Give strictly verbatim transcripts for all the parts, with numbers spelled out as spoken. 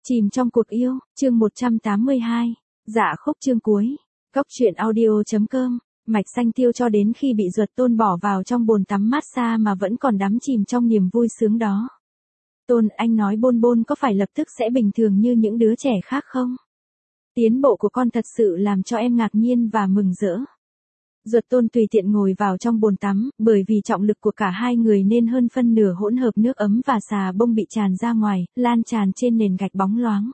Chìm trong cuộc yêu, chương một trăm tám mươi hai. Dạ khúc chương cuối. Cốc truyện audio.com. Mạch Xanh Tiêu cho đến khi bị Duật Tôn bỏ vào trong bồn tắm massage mà vẫn còn đắm chìm trong niềm vui sướng đó. Tôn, anh nói Bôn Bôn có phải lập tức sẽ bình thường như những đứa trẻ khác không? Tiến bộ của con thật sự làm cho em ngạc nhiên và mừng rỡ. Duật Tôn tùy tiện ngồi vào trong bồn tắm, bởi vì trọng lực của cả hai người nên hơn phân nửa hỗn hợp nước ấm và xà bông bị tràn ra ngoài, lan tràn trên nền gạch bóng loáng.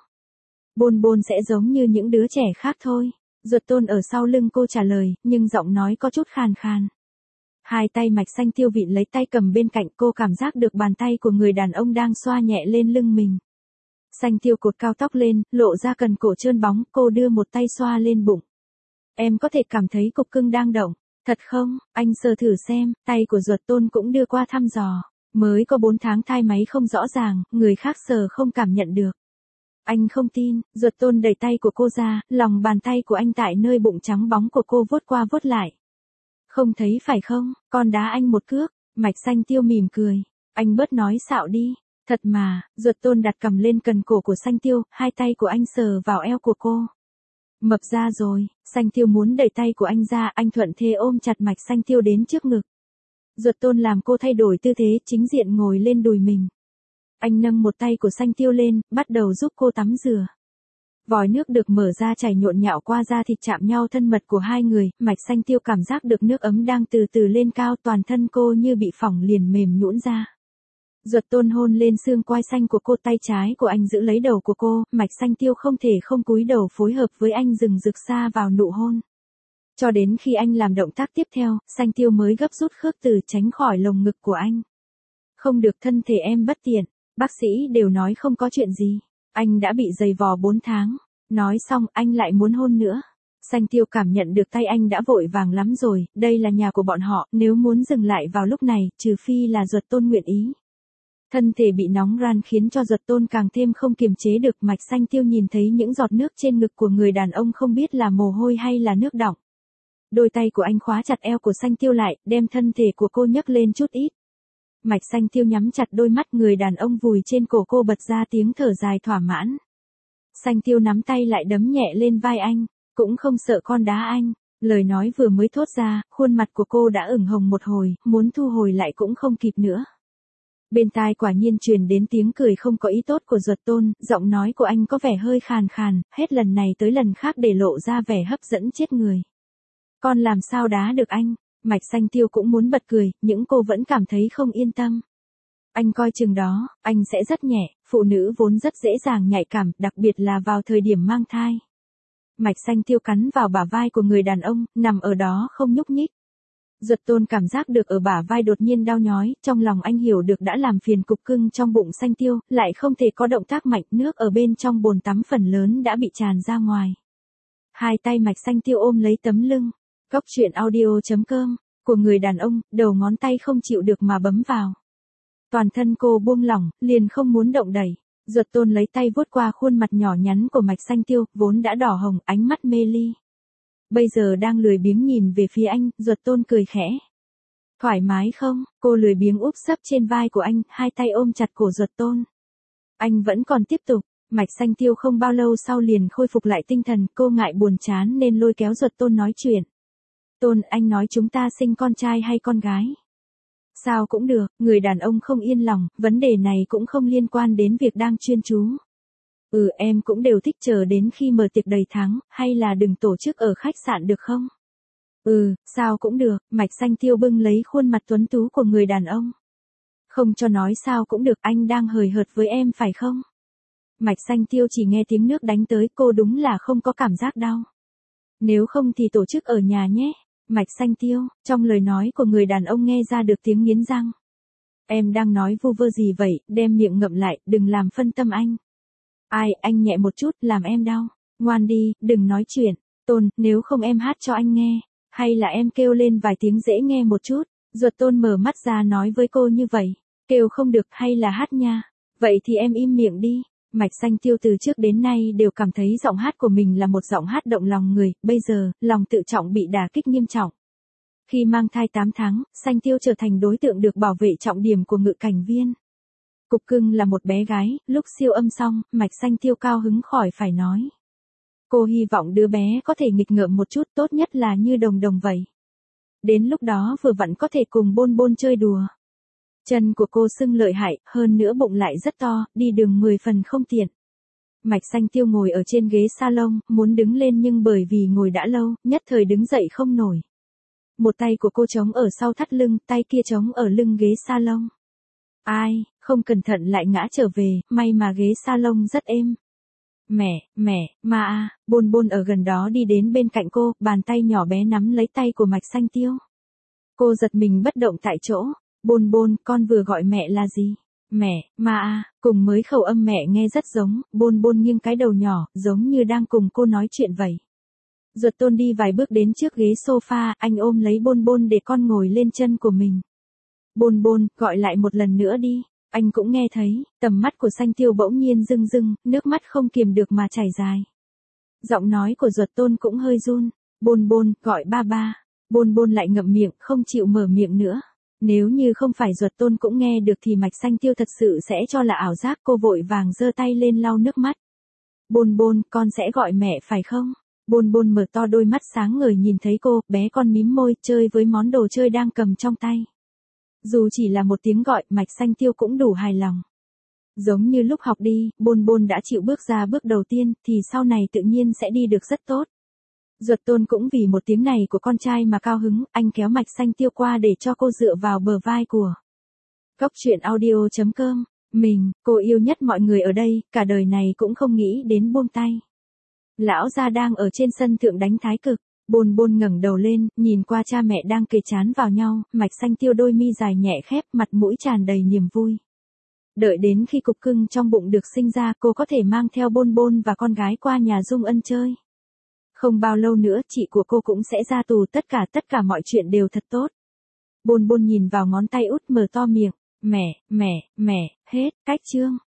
Bôn Bôn sẽ giống như những đứa trẻ khác thôi. Duật Tôn ở sau lưng cô trả lời, nhưng giọng nói có chút khàn khàn. Hai tay Mạch Xanh Tiêu vịn lấy tay cầm bên cạnh, cô cảm giác được bàn tay của người đàn ông đang xoa nhẹ lên lưng mình. Xanh Tiêu cột cao tóc lên, lộ ra cần cổ trơn bóng, cô đưa một tay xoa lên bụng. Em có thể cảm thấy cục cưng đang động. Thật không? Anh sờ thử xem. Tay của Duật Tôn cũng đưa qua thăm dò. Mới có bốn tháng thai máy không rõ ràng, người khác sờ không cảm nhận được. Anh không tin. Duật Tôn đẩy tay của cô ra, lòng bàn tay của anh tại nơi bụng trắng bóng của cô vuốt qua vuốt lại. Không thấy phải không? Con đá anh một cước. Mạch Xanh Tiêu mỉm cười. Anh bớt nói xạo đi. Thật mà. Duật Tôn đặt cầm lên cần cổ của Xanh Tiêu, hai tay của anh sờ vào eo của cô. Mập ra rồi. Xanh Tiêu muốn đẩy tay của anh ra, anh thuận thế ôm chặt Mạch Xanh Tiêu đến trước ngực. Duật Tôn làm cô thay đổi tư thế, chính diện ngồi lên đùi mình. Anh nâng một tay của Xanh Tiêu lên, bắt đầu giúp cô tắm rửa. Vòi nước được mở ra chảy nhộn nhạo qua da thịt chạm nhau thân mật của hai người, Mạch Xanh Tiêu cảm giác được nước ấm đang từ từ lên cao, toàn thân cô như bị phỏng liền mềm nhũn ra. Duật Tôn hôn lên xương quai xanh của cô, tay trái của anh giữ lấy đầu của cô, Mạch Xanh Tiêu không thể không cúi đầu phối hợp với anh rừng rực xa vào nụ hôn. Cho đến khi anh làm động tác tiếp theo, Xanh Tiêu mới gấp rút khước từ tránh khỏi lồng ngực của anh. Không được, thân thể em bất tiện, bác sĩ đều nói không có chuyện gì, anh đã bị giày vò bốn tháng. Nói xong anh lại muốn hôn nữa. Xanh Tiêu cảm nhận được tay anh đã vội vàng lắm rồi, đây là nhà của bọn họ, nếu muốn dừng lại vào lúc này, trừ phi là Duật Tôn nguyện ý. Thân thể bị nóng ran khiến cho Duật Tôn càng thêm không kiềm chế được. Mạch Xanh Tiêu nhìn thấy những giọt nước trên ngực của người đàn ông, không biết là mồ hôi hay là nước đọng. Đôi tay của anh khóa chặt eo của Xanh Tiêu lại, đem thân thể của cô nhấc lên chút ít. Mạch Xanh Tiêu nhắm chặt đôi mắt, người đàn ông vùi trên cổ cô bật ra tiếng thở dài thỏa mãn. Xanh Tiêu nắm tay lại đấm nhẹ lên vai anh, cũng không sợ con đá anh. Lời nói vừa mới thốt ra, khuôn mặt của cô đã ửng hồng một hồi, muốn thu hồi lại cũng không kịp nữa. Bên tai quả nhiên truyền đến tiếng cười không có ý tốt của Duật Tôn, giọng nói của anh có vẻ hơi khàn khàn, hết lần này tới lần khác để lộ ra vẻ hấp dẫn chết người. Con làm sao đá được anh? Mạch Xanh Tiêu cũng muốn bật cười, nhưng cô vẫn cảm thấy không yên tâm. Anh coi chừng đó, anh sẽ rất nhẹ, phụ nữ vốn rất dễ dàng nhạy cảm, đặc biệt là vào thời điểm mang thai. Mạch Xanh Tiêu cắn vào bả vai của người đàn ông, nằm ở đó không nhúc nhích. Duật Tôn cảm giác được ở bả vai đột nhiên đau nhói, trong lòng anh hiểu được đã làm phiền cục cưng trong bụng Xanh Tiêu, lại không thể có động tác mạnh, nước ở bên trong bồn tắm phần lớn đã bị tràn ra ngoài. Hai tay Mạch Xanh Tiêu ôm lấy tấm lưng, cốc truyện audio.com, của người đàn ông, đầu ngón tay không chịu được mà bấm vào. Toàn thân cô buông lỏng, liền không muốn động đẩy. Duật Tôn lấy tay vuốt qua khuôn mặt nhỏ nhắn của Mạch Xanh Tiêu, vốn đã đỏ hồng, ánh mắt mê ly. Bây giờ đang lười biếng nhìn về phía anh, Duật Tôn cười khẽ. Thoải mái không? Cô lười biếng úp sấp trên vai của anh, hai tay ôm chặt cổ Duật Tôn. Anh vẫn còn tiếp tục. Mạch Xanh Tiêu không bao lâu sau liền khôi phục lại tinh thần, cô ngại buồn chán nên lôi kéo Duật Tôn nói chuyện. Tôn, anh nói chúng ta sinh con trai hay con gái? Sao cũng được, người đàn ông không yên lòng, vấn đề này cũng không liên quan đến việc đang chuyên chú. Ừ, em cũng đều thích, chờ đến khi mở tiệc đầy tháng, hay là đừng tổ chức ở khách sạn được không? Ừ, sao cũng được. Mạch Xanh Tiêu bưng lấy khuôn mặt tuấn tú của người đàn ông. Không cho nói sao cũng được, anh đang hời hợt với em phải không? Mạch Xanh Tiêu chỉ nghe tiếng nước đánh tới, cô đúng là không có cảm giác đau. Nếu không thì tổ chức ở nhà nhé. Mạch Xanh Tiêu, trong lời nói của người đàn ông nghe ra được tiếng nghiến răng. Em đang nói vu vơ gì vậy, đem miệng ngậm lại, đừng làm phân tâm anh. Ai, anh nhẹ một chút, làm em đau. Ngoan đi, đừng nói chuyện. Tôn, nếu không em hát cho anh nghe. Hay là em kêu lên vài tiếng dễ nghe một chút. Duật Tôn mở mắt ra nói với cô như vậy. Kêu không được, hay là hát nha. Vậy thì em im miệng đi. Mạch Xanh Tiêu từ trước đến nay đều cảm thấy giọng hát của mình là một giọng hát động lòng người, bây giờ, lòng tự trọng bị đả kích nghiêm trọng. Khi mang thai tám tháng, Xanh Tiêu trở thành đối tượng được bảo vệ trọng điểm của ngự cảnh viên. Cục Cưng là một bé gái, lúc siêu âm xong, Mạch Xanh Tiêu cao hứng khỏi phải nói. Cô hy vọng đứa bé có thể nghịch ngợm một chút, tốt nhất là như Đồng Đồng vậy. Đến lúc đó vừa vặn có thể cùng Bôn Bôn chơi đùa. Chân của cô sưng lợi hại, hơn nữa bụng lại rất to, đi đường mười phần không tiện. Mạch Xanh Tiêu ngồi ở trên ghế salon, muốn đứng lên nhưng bởi vì ngồi đã lâu, nhất thời đứng dậy không nổi. Một tay của cô chống ở sau thắt lưng, tay kia chống ở lưng ghế salon. Ai, không cẩn thận lại ngã trở về, may mà ghế salon rất êm. Mẹ, mẹ, ma a, Bôn Bôn ở gần đó đi đến bên cạnh cô, bàn tay nhỏ bé nắm lấy tay của Mạch Xanh Tiêu. Cô giật mình bất động tại chỗ. Bôn Bôn, con vừa gọi mẹ là gì? Mẹ, ma a, cùng mới khẩu âm mẹ nghe rất giống, Bôn Bôn nghiêng cái đầu nhỏ, giống như đang cùng cô nói chuyện vậy. Duật Tôn đi vài bước đến trước ghế sofa, anh ôm lấy Bôn Bôn để con ngồi lên chân của mình. Bôn Bôn, gọi lại một lần nữa đi. Anh cũng nghe thấy, tầm mắt của Xanh Tiêu bỗng nhiên rưng rưng, nước mắt không kiềm được mà chảy dài. Giọng nói của Duật Tôn cũng hơi run. Bôn Bôn, gọi ba ba. Bôn Bôn lại ngậm miệng, không chịu mở miệng nữa. Nếu như không phải Duật Tôn cũng nghe được thì Mạch Xanh Tiêu thật sự sẽ cho là ảo giác, cô vội vàng giơ tay lên lau nước mắt. Bôn Bôn, con sẽ gọi mẹ phải không? Bôn Bôn mở to đôi mắt sáng ngời nhìn thấy cô, bé con mím môi, chơi với món đồ chơi đang cầm trong tay. Dù chỉ là một tiếng gọi, Mạch Xanh Tiêu cũng đủ hài lòng. Giống như lúc học đi, Bôn Bôn đã chịu bước ra bước đầu tiên, thì sau này tự nhiên sẽ đi được rất tốt. Duật Tôn cũng vì một tiếng này của con trai mà cao hứng, anh kéo Mạch Xanh Tiêu qua để cho cô dựa vào bờ vai của. Cóc truyện audio chấm com, mình, cô yêu nhất mọi người ở đây, cả đời này cũng không nghĩ đến buông tay. Lão gia đang ở trên sân thượng đánh thái cực. Bôn Bôn ngẩng đầu lên, nhìn qua cha mẹ đang kề trán vào nhau, Mạch Xanh Tiêu đôi mi dài nhẹ khép, mặt mũi tràn đầy niềm vui. Đợi đến khi Cục Cưng trong bụng được sinh ra, cô có thể mang theo Bôn Bôn và con gái qua nhà Dung Ân chơi. Không bao lâu nữa, chị của cô cũng sẽ ra tù, tất cả tất cả mọi chuyện đều thật tốt. Bôn Bôn nhìn vào ngón tay út mở to miệng, mẹ, mẹ, mẹ, hết, cách chương.